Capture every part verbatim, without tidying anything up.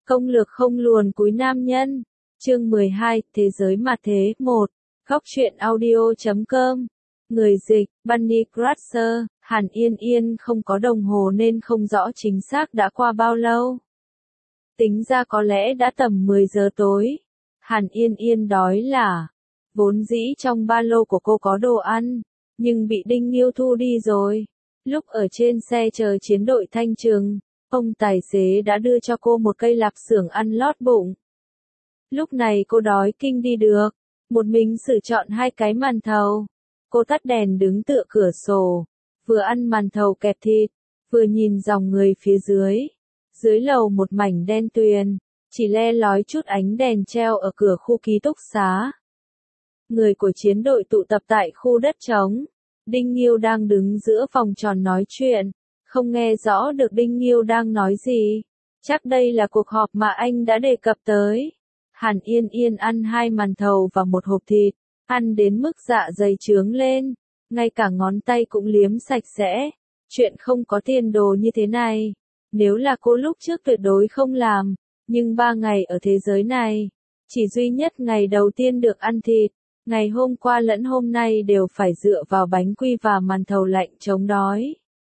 Công lược không luồn cúi nam nhân. Chương mười hai, Thế giới mặt thế. một. Góc truyện audio chấm com. Người dịch, Bunny Crusher. Hàn Yên Yên không có đồng hồ nên không rõ chính xác đã qua bao lâu. Tính ra có lẽ đã tầm mười giờ tối. Hàn Yên Yên đói lả. Vốn dĩ trong ba lô của cô có đồ ăn, nhưng bị Đinh Nghiêu thu đi rồi. Lúc ở trên xe chờ chiến đội thanh trừng, ông tài xế đã đưa cho cô một cây lạp xưởng ăn lót bụng. Lúc này cô đói kinh đi được, một mình xử chọn hai cái màn thầu. Cô tắt đèn đứng tựa cửa sổ, vừa ăn màn thầu kẹp thịt, vừa nhìn dòng người phía dưới. Dưới lầu một mảnh đen tuyền, chỉ le lói chút ánh đèn treo ở cửa khu ký túc xá. Người của chiến đội tụ tập tại khu đất trống. Đinh Nghiêu đang đứng giữa vòng tròn nói chuyện, không nghe rõ được Đinh Nghiêu đang nói gì. Chắc đây là cuộc họp mà anh đã đề cập tới. Hàn Yên Yên ăn hai màn thầu và một hộp thịt, ăn đến mức dạ dày trướng lên, ngay cả ngón tay cũng liếm sạch sẽ. Chuyện không có tiền đồ như thế này, nếu là cô lúc trước tuyệt đối không làm, nhưng ba ngày ở thế giới này, chỉ duy nhất ngày đầu tiên được ăn thịt. Ngày hôm qua lẫn hôm nay đều phải dựa vào bánh quy và màn thầu lạnh chống đói.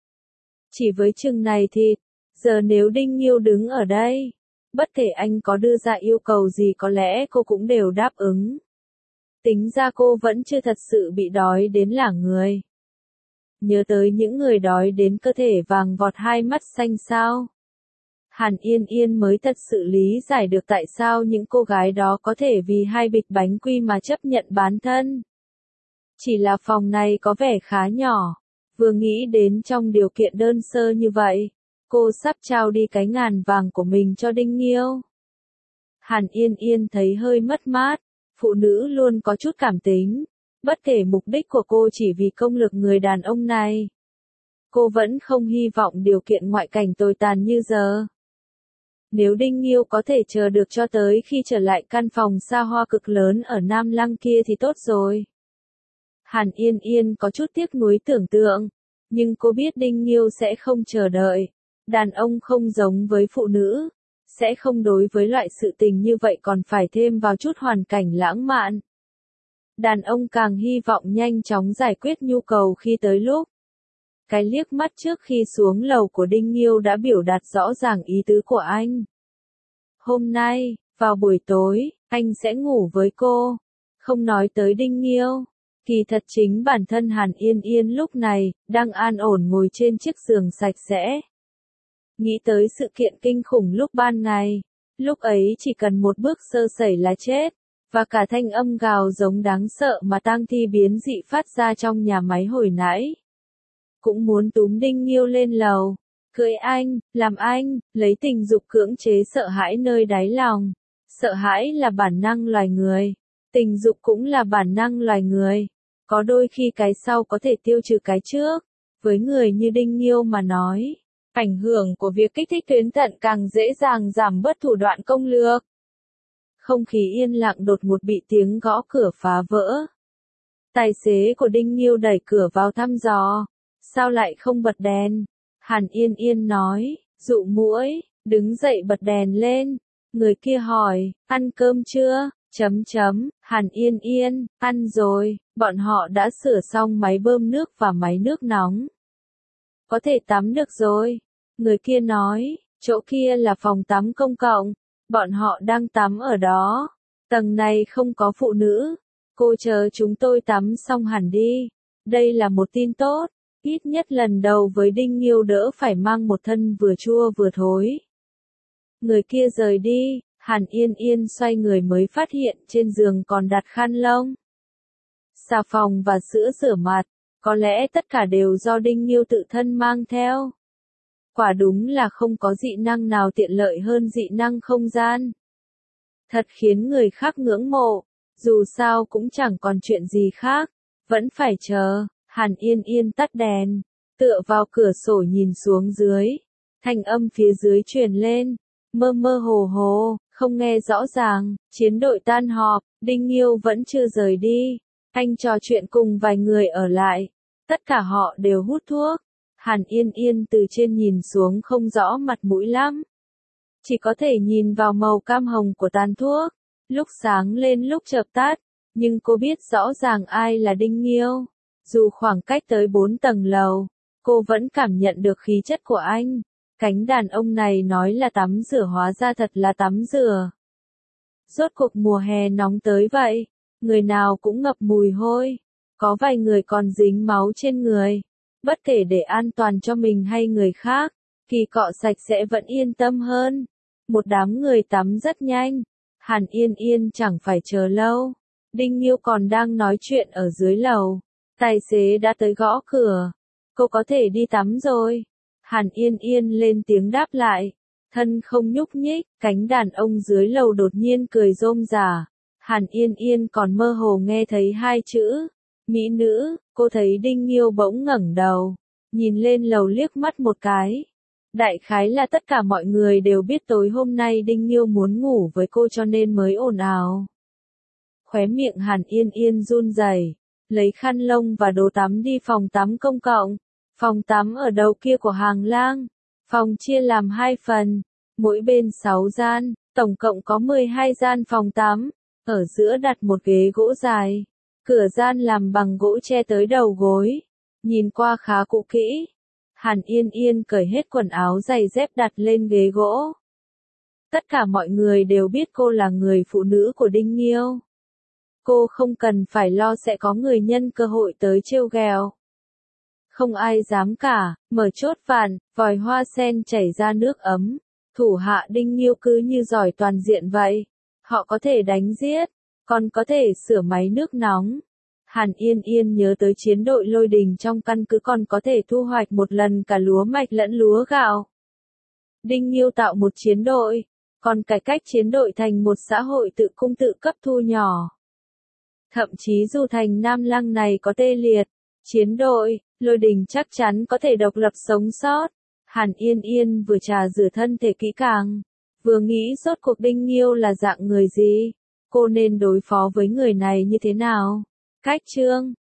Chỉ với chừng này thịt, giờ nếu Đinh Nghiêu đứng ở đây, bất kể anh có đưa ra yêu cầu gì có lẽ cô cũng đều đáp ứng. Tính ra cô vẫn chưa thật sự bị đói đến lả người. Nhớ tới những người đói đến cơ thể vàng vọt hai mắt xanh sao. Hàn Yên Yên mới thật sự lý giải được tại sao những cô gái đó có thể vì hai bịch bánh quy mà chấp nhận bán thân. Chỉ là phòng này có vẻ khá nhỏ, vừa nghĩ đến trong điều kiện đơn sơ như vậy, cô sắp trao đi cái ngàn vàng của mình cho Đinh Nghiêu. Hàn Yên Yên thấy hơi mất mát, phụ nữ luôn có chút cảm tính, bất kể mục đích của cô chỉ vì công lực người đàn ông này. Cô vẫn không hy vọng điều kiện ngoại cảnh tồi tàn như giờ. Nếu Đinh Nghiêu có thể chờ được cho tới khi trở lại căn phòng xa hoa cực lớn ở Nam Lăng kia thì tốt rồi. Hàn Yên Yên có chút tiếc nuối tưởng tượng, nhưng cô biết Đinh Nghiêu sẽ không chờ đợi. Đàn ông không giống với phụ nữ, sẽ không đối với loại sự tình như vậy còn phải thêm vào chút hoàn cảnh lãng mạn. Đàn ông càng hy vọng nhanh chóng giải quyết nhu cầu khi tới lúc. Cái liếc mắt trước khi xuống lầu của Đinh Nghiêu đã biểu đạt rõ ràng ý tứ của anh. Hôm nay, vào buổi tối, anh sẽ ngủ với cô. Không nói tới Đinh Nghiêu. Kỳ thật chính bản thân Hàn Yên Yên lúc này, đang an ổn ngồi trên chiếc giường sạch sẽ. Nghĩ tới sự kiện kinh khủng lúc ban ngày. Lúc ấy chỉ cần một bước sơ sẩy là chết. Và cả thanh âm gào giống đáng sợ mà tang thi biến dị phát ra trong nhà máy hồi nãy. Cũng muốn túm Đinh Nghiêu lên lầu, cưới anh, làm anh, lấy tình dục cưỡng chế sợ hãi nơi đáy lòng. Sợ hãi là bản năng loài người, tình dục cũng là bản năng loài người. Có đôi khi cái sau có thể tiêu trừ cái trước. Với người như Đinh Nghiêu mà nói, ảnh hưởng của việc kích thích tuyến thận càng dễ dàng giảm bớt thủ đoạn công lược. Không khí yên lặng đột ngột bị tiếng gõ cửa phá vỡ. Tài xế của Đinh Nghiêu đẩy cửa vào thăm dò. Sao lại không bật đèn? Hàn Yên Yên nói, dụ muỗi, đứng dậy bật đèn lên. Người kia hỏi, ăn cơm chưa? Chấm chấm, Hàn Yên Yên, ăn rồi, bọn họ đã sửa xong máy bơm nước và máy nước nóng. Có thể tắm được rồi. Người kia nói, chỗ kia là phòng tắm công cộng, bọn họ đang tắm ở đó. Tầng này không có phụ nữ. Cô chờ chúng tôi tắm xong hẳn đi. Đây là một tin tốt. Ít nhất lần đầu với Đinh Nghiêu đỡ phải mang một thân vừa chua vừa thối. Người kia rời đi, Hàn Yên Yên xoay người mới phát hiện trên giường còn đặt khăn lông, xà phòng và sữa rửa mặt, có lẽ tất cả đều do Đinh Nghiêu tự thân mang theo. Quả đúng là không có dị năng nào tiện lợi hơn dị năng không gian. Thật khiến người khác ngưỡng mộ, dù sao cũng chẳng còn chuyện gì khác, vẫn phải chờ. Hàn Yên Yên tắt đèn, tựa vào cửa sổ nhìn xuống dưới. Thanh âm phía dưới truyền lên, mơ mơ hồ hồ, không nghe rõ ràng. Chiến đội tan họp, Đinh Nghiêu vẫn chưa rời đi. Anh trò chuyện cùng vài người ở lại. Tất cả họ đều hút thuốc. Hàn Yên Yên từ trên nhìn xuống không rõ mặt mũi lắm. chỉ có thể nhìn vào màu cam hồng của tàn thuốc, lúc sáng lên lúc chợp tắt, nhưng cô biết rõ ràng ai là Đinh Nghiêu. Dù khoảng cách tới bốn tầng lầu, cô vẫn cảm nhận được khí chất của anh. Cánh đàn ông này nói là tắm rửa hóa ra thật là tắm rửa. Rốt cuộc mùa hè nóng tới vậy, người nào cũng ngập mùi hôi, có vài người còn dính máu trên người. Bất kể để an toàn cho mình hay người khác, kỳ cọ sạch sẽ vẫn yên tâm hơn. Một đám người tắm rất nhanh, Hàn Yên Yên chẳng phải chờ lâu. Đinh Nghiêu còn đang nói chuyện ở dưới lầu, tài xế đã tới gõ cửa. Cô có thể đi tắm rồi. Hàn Yên Yên lên tiếng đáp lại, thân không nhúc nhích. Cánh đàn ông dưới lầu đột nhiên cười rôm rả. Hàn Yên Yên còn mơ hồ nghe thấy hai chữ mỹ nữ. Cô thấy Đinh Nghiêu bỗng ngẩng đầu, nhìn lên lầu liếc mắt một cái. Đại khái là tất cả mọi người đều biết tối hôm nay Đinh Nghiêu muốn ngủ với cô cho nên mới ồn ào. Khóe miệng Hàn Yên Yên run rẩy, lấy khăn lông và đồ tắm đi phòng tắm công cộng. Phòng tắm ở đầu kia của hàng lang. Phòng chia làm hai phần, mỗi bên sáu gian, tổng cộng có mười hai gian phòng tắm. Ở giữa đặt một ghế gỗ dài. Cửa gian làm bằng gỗ che tới đầu gối. Nhìn qua khá cũ kỹ. Hàn Yên Yên cởi hết quần áo giày dép đặt lên ghế gỗ. Tất cả mọi người đều biết cô là người phụ nữ của Đinh Nghiêu. Cô không cần phải lo sẽ có người nhân cơ hội tới trêu ghẹo. Không ai dám cả, mở chốt vàn, vòi hoa sen chảy ra nước ấm. Thủ hạ Đinh Nghiêu cứ như giỏi toàn diện vậy. Họ có thể đánh giết, còn có thể sửa máy nước nóng. Hàn Yên Yên nhớ tới chiến đội Lôi Đình trong căn cứ còn có thể thu hoạch một lần cả lúa mạch lẫn lúa gạo. Đinh Nghiêu tạo một chiến đội, còn cải cách chiến đội thành một xã hội tự cung tự cấp thu nhỏ. Thậm chí dù thành Nam Lăng này có tê liệt, chiến đội Lôi Đình chắc chắn có thể độc lập sống sót. Hàn Yên Yên vừa trà rửa thân thể kỹ càng, vừa nghĩ rốt cuộc Đinh Nghiêu là dạng người gì, cô nên đối phó với người này như thế nào. Cách chương